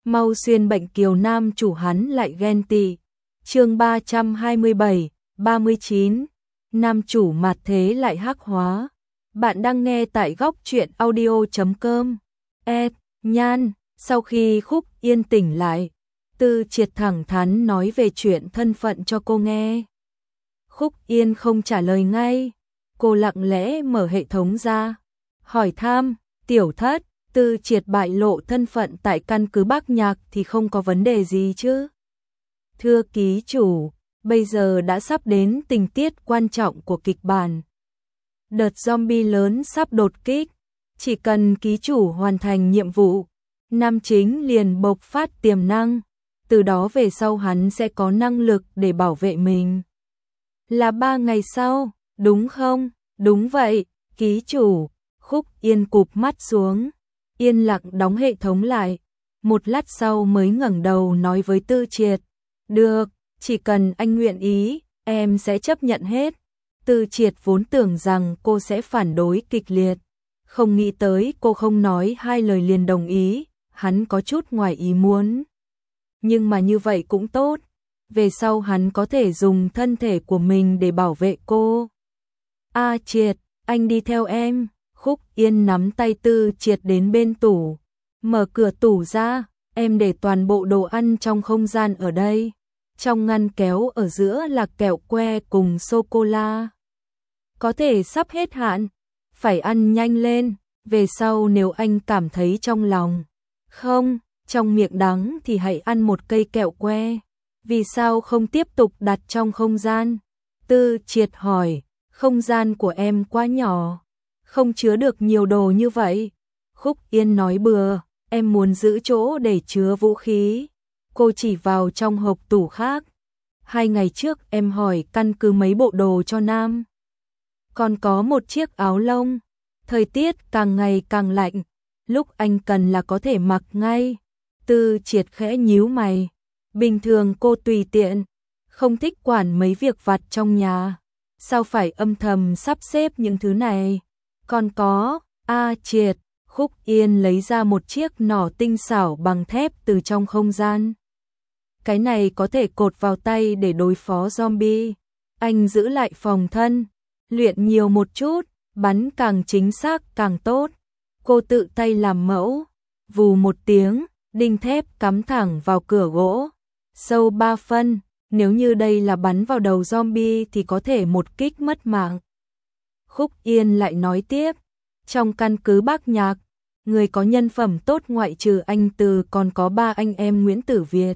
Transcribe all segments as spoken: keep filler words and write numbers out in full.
mau xuyên bệnh kiều nam chủ hắn lại ghen tị. Chương ba trăm hai mươi bảy, ba mươi chín. Nam chủ mạt thế lại hắc hóa. Bạn đang nghe tại góc truyện audio chấm com. E, Nhan, sau khi Khúc Yên tỉnh lại, Tư Triệt thẳng thắn nói về chuyện thân phận cho cô nghe. Khúc Yên không trả lời ngay, cô lặng lẽ mở hệ thống ra, hỏi thăm, tiểu thất, Tư Triệt bại lộ thân phận tại căn cứ Bắc Nhạc thì không có vấn đề gì chứ? Thưa ký chủ, bây giờ đã sắp đến tình tiết quan trọng của kịch bản. Đợt zombie lớn sắp đột kích, chỉ cần ký chủ hoàn thành nhiệm vụ, nam chính liền bộc phát tiềm năng, từ đó về sau hắn sẽ có năng lực để bảo vệ mình. Là ba ngày sau, đúng không? Đúng vậy, ký chủ. Khúc Yên cụp mắt xuống, yên lặng đóng hệ thống lại, một lát sau mới ngẩng đầu nói với Tư Triệt, được, chỉ cần anh nguyện ý, em sẽ chấp nhận hết. Tư Triệt vốn tưởng rằng cô sẽ phản đối kịch liệt, không nghĩ tới cô không nói hai lời liền đồng ý, hắn có chút ngoài ý muốn. Nhưng mà như vậy cũng tốt, về sau hắn có thể dùng thân thể của mình để bảo vệ cô. A Triệt, anh đi theo em. Khúc Yên nắm tay Tư Triệt đến bên tủ, mở cửa tủ ra, em để toàn bộ đồ ăn trong không gian ở đây. Trong ngăn kéo ở giữa là kẹo que cùng sô-cô-la. Có thể sắp hết hạn, phải ăn nhanh lên, về sau nếu anh cảm thấy trong lòng không, trong miệng đắng thì hãy ăn một cây kẹo que. Vì sao không tiếp tục đặt trong không gian? Tư Triệt hỏi, không gian của em quá nhỏ, không chứa được nhiều đồ như vậy. Khúc Yên nói bừa, em muốn giữ chỗ để chứa vũ khí. Cô chỉ vào trong hộp tủ khác. Hai ngày trước em hỏi căn cứ mấy bộ đồ cho nam. Còn có một chiếc áo lông. Thời tiết càng ngày càng lạnh, lúc anh cần là có thể mặc ngay. Tư Triệt khẽ nhíu mày. Bình thường cô tùy tiện, không thích quản mấy việc vặt trong nhà. Sao phải âm thầm sắp xếp những thứ này? Còn có, A Triệt, Khúc Yên lấy ra một chiếc nỏ tinh xảo bằng thép từ trong không gian. Cái này có thể cột vào tay để đối phó zombie. Anh giữ lại phòng thân, luyện nhiều một chút, bắn càng chính xác càng tốt. Cô tự tay làm mẫu, vù một tiếng, đinh thép cắm thẳng vào cửa gỗ, sâu ba phân. Nếu như đây là bắn vào đầu zombie thì có thể một kích mất mạng. Khúc Yên lại nói tiếp, trong căn cứ Bắc Nhạc, người có nhân phẩm tốt ngoại trừ anh Từ còn có ba anh em Nguyễn Tử Việt.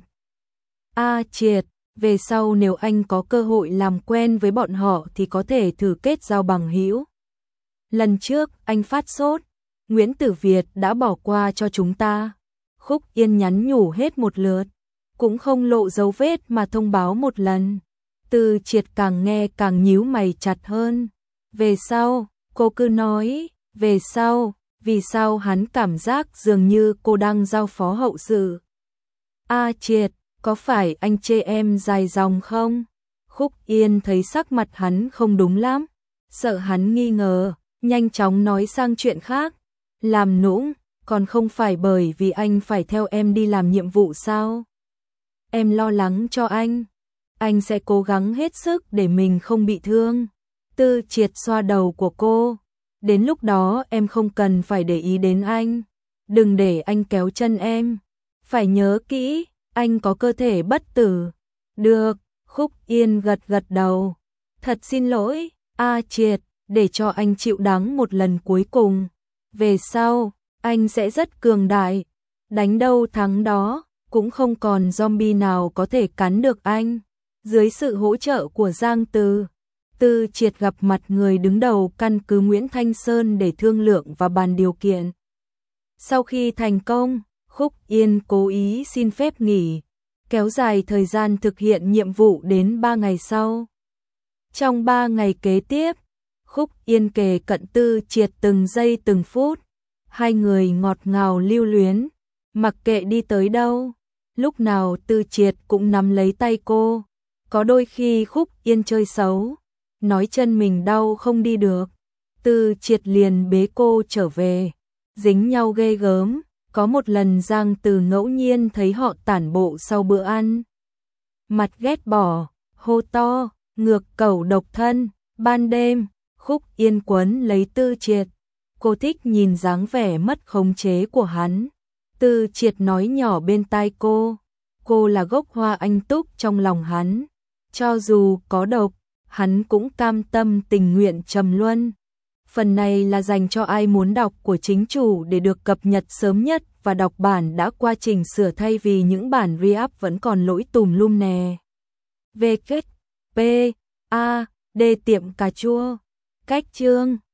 A Triệt, về sau nếu anh có cơ hội làm quen với bọn họ thì có thể thử kết giao bằng hữu. Lần trước anh phát sốt, Nguyễn Tử Việt đã bỏ qua cho chúng ta. Khúc Yên nhắn nhủ hết một lượt, cũng không lộ dấu vết mà thông báo một lần. Tư Triệt càng nghe càng nhíu mày chặt hơn. Về sau, cô cứ nói, về sau, vì sao hắn cảm giác dường như cô đang giao phó hậu sự. A Triệt, có phải anh chê em dài dòng không? Khúc Yên thấy sắc mặt hắn không đúng lắm, sợ hắn nghi ngờ, nhanh chóng nói sang chuyện khác. Làm nũng, còn không phải bởi vì anh phải theo em đi làm nhiệm vụ sao? Em lo lắng cho anh, anh sẽ cố gắng hết sức để mình không bị thương. Tư Triệt xoa đầu của cô, đến lúc đó em không cần phải để ý đến anh, đừng để anh kéo chân em, phải nhớ kỹ, anh có cơ thể bất tử. Được, Khúc Yên gật gật đầu, thật xin lỗi, A Triệt, để cho anh chịu đắng một lần cuối cùng, về sau, anh sẽ rất cường đại, đánh đâu thắng đó, cũng không còn zombie nào có thể cắn được anh. Dưới sự hỗ trợ của Giang Từ, Tư Triệt gặp mặt người đứng đầu căn cứ Nguyễn Thanh Sơn để thương lượng và bàn điều kiện. Sau khi thành công, Khúc Yên cố ý xin phép nghỉ, kéo dài thời gian thực hiện nhiệm vụ đến ba ngày sau. Trong ba ngày kế tiếp, Khúc Yên kề cận Tư Triệt từng giây từng phút, hai người ngọt ngào lưu luyến, mặc kệ đi tới đâu, lúc nào Tư Triệt cũng nắm lấy tay cô. Có đôi khi Khúc Yên chơi xấu, nói chân mình đau không đi được, Tư Triệt liền bế cô trở về, dính nhau ghê gớm, Có một lần Giang Từ ngẫu nhiên thấy họ tản bộ sau bữa ăn. Mặt ghét bỏ, hô to, ngược cẩu độc thân, ban đêm, Khúc Yên quấn lấy Tư Triệt. Cô thích nhìn dáng vẻ mất khống chế của hắn. Tư Triệt nói nhỏ bên tai cô, cô là gốc hoa anh túc trong lòng hắn. Cho dù có độc, hắn cũng cam tâm tình nguyện trầm luân. Phần này là dành cho ai muốn đọc của chính chủ để được cập nhật sớm nhất và đọc bản đã qua chỉnh sửa thay vì những bản re-up vẫn còn lỗi tùm lum nè. V kết P A D tiệm cà chua. Cách chương